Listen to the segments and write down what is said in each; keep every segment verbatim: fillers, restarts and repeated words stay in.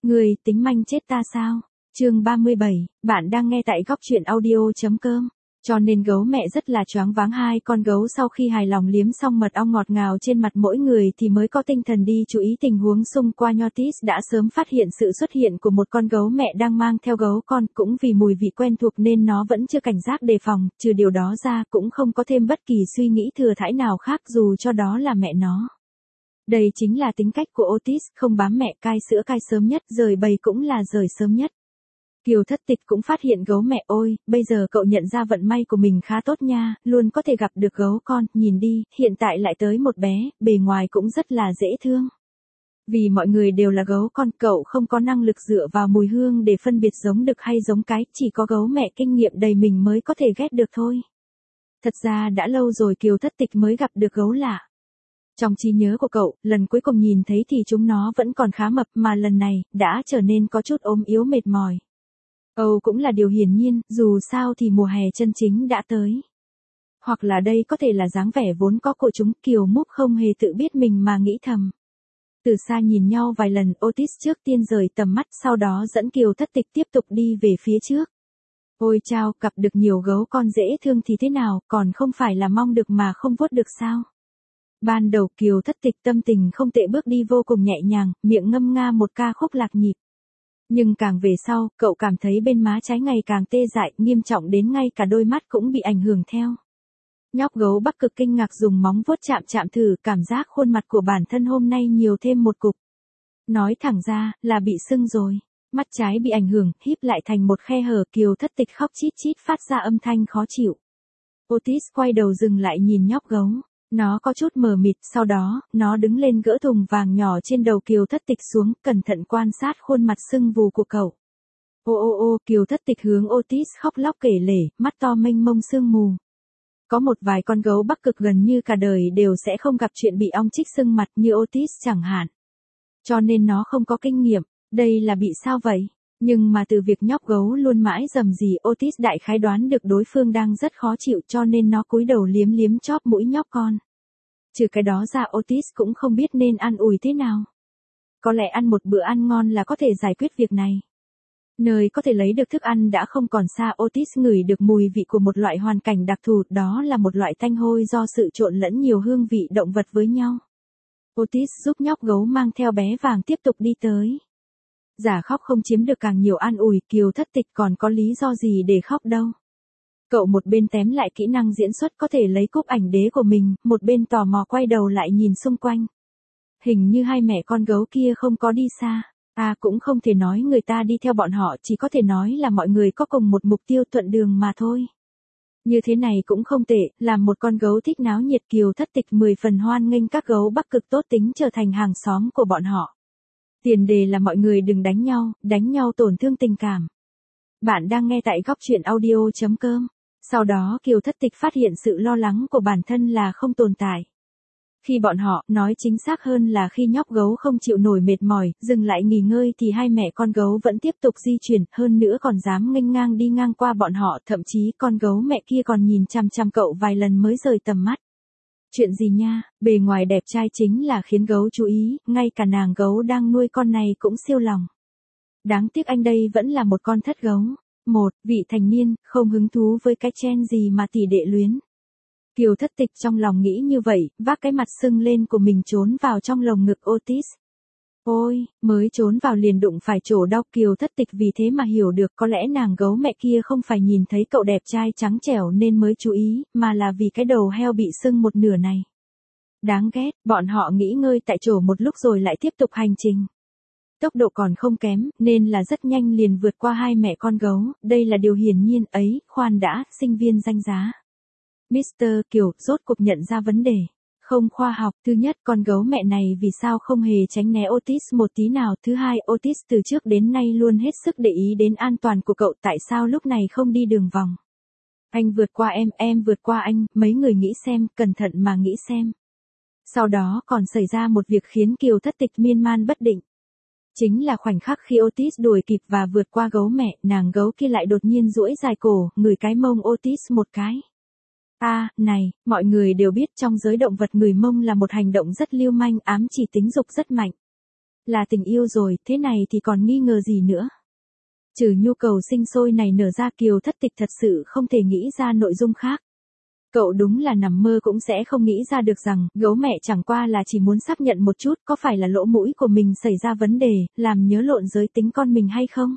Người tính manh chết ta sao? Chương ba mươi bảy, bạn đang nghe tại góc truyện audio.com. Cho nên gấu mẹ rất là choáng váng, hai con gấu sau khi hài lòng liếm xong mật ong ngọt ngào trên mặt mỗi người thì mới có tinh thần đi chú ý tình huống xung quanh. Otis đã sớm phát hiện sự xuất hiện của một con gấu mẹ đang mang theo gấu con, cũng vì mùi vị quen thuộc nên nó vẫn chưa cảnh giác đề phòng, trừ điều đó ra cũng không có thêm bất kỳ suy nghĩ thừa thãi nào khác dù cho đó là mẹ nó. Đây chính là tính cách của Otis, không bám mẹ, cai sữa cai sớm nhất, rời bầy cũng là rời sớm nhất. Kiều Thất Tịch cũng phát hiện gấu mẹ, ôi, bây giờ cậu nhận ra vận may của mình khá tốt nha, luôn có thể gặp được gấu con, nhìn đi, hiện tại lại tới một bé, bề ngoài cũng rất là dễ thương. Vì mọi người đều là gấu con, cậu không có năng lực dựa vào mùi hương để phân biệt giống đực hay giống cái, chỉ có gấu mẹ kinh nghiệm đầy mình mới có thể ghét được thôi. Thật ra đã lâu rồi Kiều Thất Tịch mới gặp được gấu lạ. Trong trí nhớ của cậu, lần cuối cùng nhìn thấy thì chúng nó vẫn còn khá mập, mà lần này, đã trở nên có chút ốm yếu mệt mỏi. Âu cũng là điều hiển nhiên, dù sao thì mùa hè chân chính đã tới. Hoặc là đây có thể là dáng vẻ vốn có của chúng, Kiều Múc không hề tự biết mình mà nghĩ thầm. Từ xa nhìn nhau vài lần, Otis trước tiên rời tầm mắt, sau đó dẫn Kiều Thất Tịch tiếp tục đi về phía trước. Ôi chao, gặp được nhiều gấu con dễ thương thì thế nào, còn không phải là mong được mà không vuốt được sao? Ban đầu Kiều Thất Tịch tâm tình không tệ, bước đi vô cùng nhẹ nhàng, miệng ngâm nga một ca khúc lạc nhịp. Nhưng càng về sau, cậu cảm thấy bên má trái ngày càng tê dại, nghiêm trọng đến ngay cả đôi mắt cũng bị ảnh hưởng theo. Nhóc gấu Bắc Cực kinh ngạc dùng móng vuốt chạm chạm thử, cảm giác khuôn mặt của bản thân hôm nay nhiều thêm một cục. Nói thẳng ra, là bị sưng rồi. Mắt trái bị ảnh hưởng, híp lại thành một khe hở, Kiều Thất Tịch khóc chít chít phát ra âm thanh khó chịu. Otis quay đầu dừng lại nhìn nhóc gấu. Nó có chút mờ mịt, sau đó, nó đứng lên gỡ thùng vàng nhỏ trên đầu Kiều Thất Tịch xuống, cẩn thận quan sát khuôn mặt sưng vù của cậu. Ô ô ô, Kiều Thất Tịch hướng Otis khóc lóc kể lể, mắt to mênh mông sương mù. Có một vài con gấu Bắc Cực gần như cả đời đều sẽ không gặp chuyện bị ong chích sưng mặt như Otis chẳng hạn. Cho nên nó không có kinh nghiệm, đây là bị sao vậy? Nhưng mà từ việc nhóc gấu luôn mãi rầm rì, Otis đại khái đoán được đối phương đang rất khó chịu, cho nên nó cúi đầu liếm liếm chóp mũi nhóc con. Trừ cái đó ra, Otis cũng không biết nên an ủi thế nào. Có lẽ ăn một bữa ăn ngon là có thể giải quyết việc này. Nơi có thể lấy được thức ăn đã không còn xa, Otis ngửi được mùi vị của một loại hoàn cảnh đặc thù, đó là một loại tanh hôi do sự trộn lẫn nhiều hương vị động vật với nhau. Otis giúp nhóc gấu mang theo bé vàng tiếp tục đi tới. Giả khóc không chiếm được càng nhiều an ủi, Kiều Thất Tịch còn có lý do gì để khóc đâu. Cậu một bên tém lại kỹ năng diễn xuất có thể lấy cúp ảnh đế của mình, một bên tò mò quay đầu lại nhìn xung quanh. Hình như hai mẹ con gấu kia không có đi xa. À, cũng không thể nói người ta đi theo bọn họ, chỉ có thể nói là mọi người có cùng một mục tiêu, thuận đường mà thôi. Như thế này cũng không tệ, làm một con gấu thích náo nhiệt, Kiều Thất Tịch mười phần hoan nghênh các gấu Bắc Cực tốt tính trở thành hàng xóm của bọn họ. Tiền đề là mọi người đừng đánh nhau, đánh nhau tổn thương tình cảm. Bạn đang nghe tại góc truyện audio.com. Sau đó Kiều Thất Tịch phát hiện sự lo lắng của bản thân là không tồn tại. Khi bọn họ, nói chính xác hơn là khi nhóc gấu không chịu nổi mệt mỏi, dừng lại nghỉ ngơi thì hai mẹ con gấu vẫn tiếp tục di chuyển, hơn nữa còn dám nghênh ngang đi ngang qua bọn họ, thậm chí con gấu mẹ kia còn nhìn chằm chằm cậu vài lần mới rời tầm mắt. Chuyện gì nha, bề ngoài đẹp trai chính là khiến gấu chú ý, ngay cả nàng gấu đang nuôi con này cũng siêu lòng. Đáng tiếc anh đây vẫn là một con thất gấu. Một, vị thành niên, không hứng thú với cái chen gì mà tỷ đệ luyến. Kiều Thất Tịch trong lòng nghĩ như vậy, vác cái mặt sưng lên của mình trốn vào trong lồng ngực Otis. Ôi, mới trốn vào liền đụng phải chỗ đau, Kiều Thất Tịch vì thế mà hiểu được có lẽ nàng gấu mẹ kia không phải nhìn thấy cậu đẹp trai trắng trẻo nên mới chú ý, mà là vì cái đầu heo bị sưng một nửa này. Đáng ghét, bọn họ nghỉ ngơi tại chỗ một lúc rồi lại tiếp tục hành trình. Tốc độ còn không kém, nên là rất nhanh liền vượt qua hai mẹ con gấu, đây là điều hiển nhiên ấy, khoan đã, sinh viên danh giá. mít tơ Kiều, rốt cuộc nhận ra vấn đề. Không khoa học, thứ nhất con gấu mẹ này vì sao không hề tránh né Otis một tí nào, thứ hai Otis từ trước đến nay luôn hết sức để ý đến an toàn của cậu, tại sao lúc này không đi đường vòng. Anh vượt qua em, em vượt qua anh, mấy người nghĩ xem, cẩn thận mà nghĩ xem. Sau đó còn xảy ra một việc khiến Kiều Thất Tịch miên man bất định. Chính là khoảnh khắc khi Otis đuổi kịp và vượt qua gấu mẹ, nàng gấu kia lại đột nhiên duỗi dài cổ, ngửi cái mông Otis một cái. À, này, mọi người đều biết trong giới động vật ngửi mông là một hành động rất lưu manh, ám chỉ tính dục rất mạnh. Là tình yêu rồi, thế này thì còn nghi ngờ gì nữa. Trừ nhu cầu sinh sôi này nở ra, Kiều Thất Tịch thật sự không thể nghĩ ra nội dung khác. Cậu đúng là nằm mơ cũng sẽ không nghĩ ra được rằng, gấu mẹ chẳng qua là chỉ muốn xác nhận một chút có phải là lỗ mũi của mình xảy ra vấn đề, làm nhớ lộn giới tính con mình hay không.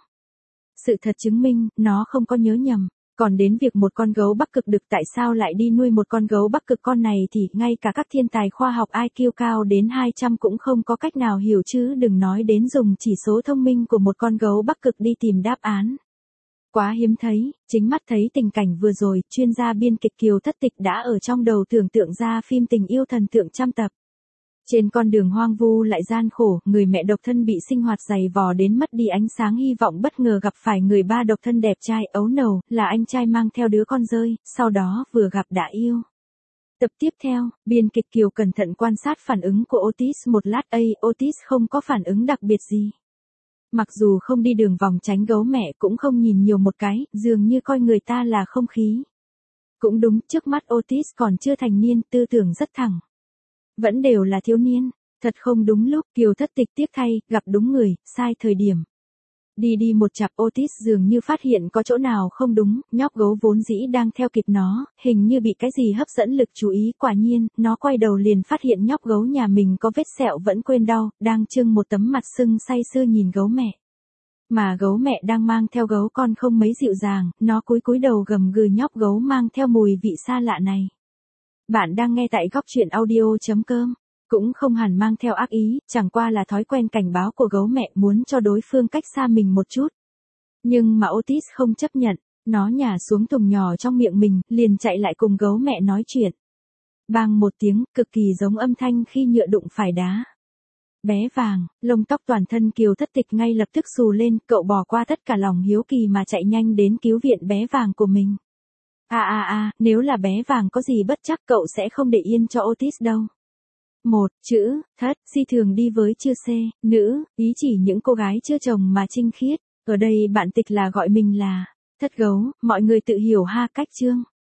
Sự thật chứng minh, nó không có nhớ nhầm. Còn đến việc một con gấu Bắc Cực đực tại sao lại đi nuôi một con gấu Bắc Cực con này thì ngay cả các thiên tài khoa học i kiu cao đến hai trăm cũng không có cách nào hiểu, chứ đừng nói đến dùng chỉ số thông minh của một con gấu Bắc Cực đi tìm đáp án. Quá hiếm thấy, chính mắt thấy tình cảnh vừa rồi, chuyên gia biên kịch Kiều Thất Tịch đã ở trong đầu tưởng tượng ra phim tình yêu thần tượng trăm tập. Trên con đường hoang vu lại gian khổ, người mẹ độc thân bị sinh hoạt dày vò đến mất đi ánh sáng hy vọng, bất ngờ gặp phải người ba độc thân đẹp trai ấu nầu, là anh trai mang theo đứa con rơi, sau đó vừa gặp đã yêu. Tập tiếp theo, biên kịch Kiều cẩn thận quan sát phản ứng của Otis một lát, ấy, Otis không có phản ứng đặc biệt gì. Mặc dù không đi đường vòng tránh gấu mẹ, cũng không nhìn nhiều một cái, dường như coi người ta là không khí. Cũng đúng, trước mắt Otis còn chưa thành niên, tư tưởng rất thẳng. Vẫn đều là thiếu niên, thật không đúng lúc. Kiều Thất Tịch tiếc thay, gặp đúng người, sai thời điểm. Đi đi một chặp, Otis dường như phát hiện có chỗ nào không đúng, nhóc gấu vốn dĩ đang theo kịp nó, hình như bị cái gì hấp dẫn lực chú ý, quả nhiên, nó quay đầu liền phát hiện nhóc gấu nhà mình có vết sẹo vẫn quên đau, đang trưng một tấm mặt sưng say sưa nhìn gấu mẹ. Mà gấu mẹ đang mang theo gấu con không mấy dịu dàng, nó cúi cúi đầu gầm gừ nhóc gấu mang theo mùi vị xa lạ này. Bạn đang nghe tại góc truyện audio chấm com. Cũng không hẳn mang theo ác ý, chẳng qua là thói quen cảnh báo của gấu mẹ, muốn cho đối phương cách xa mình một chút. Nhưng mà Otis không chấp nhận, nó nhả xuống thùng nhỏ trong miệng mình, liền chạy lại cùng gấu mẹ nói chuyện. Bang một tiếng, cực kỳ giống âm thanh khi nhựa đụng phải đá. Bé vàng, lông tóc toàn thân Kiều Thất Tịch ngay lập tức xù lên, cậu bỏ qua tất cả lòng hiếu kỳ mà chạy nhanh đến cứu viện bé vàng của mình. À à à, nếu là bé vàng có gì bất chắc cậu sẽ không để yên cho Otis đâu. Một chữ, thất, si thường đi với chữ c, nữ, ý chỉ những cô gái chưa chồng mà trinh khiết. Ở đây bạn tịch là gọi mình là thất gấu, mọi người tự hiểu ha. Cách chương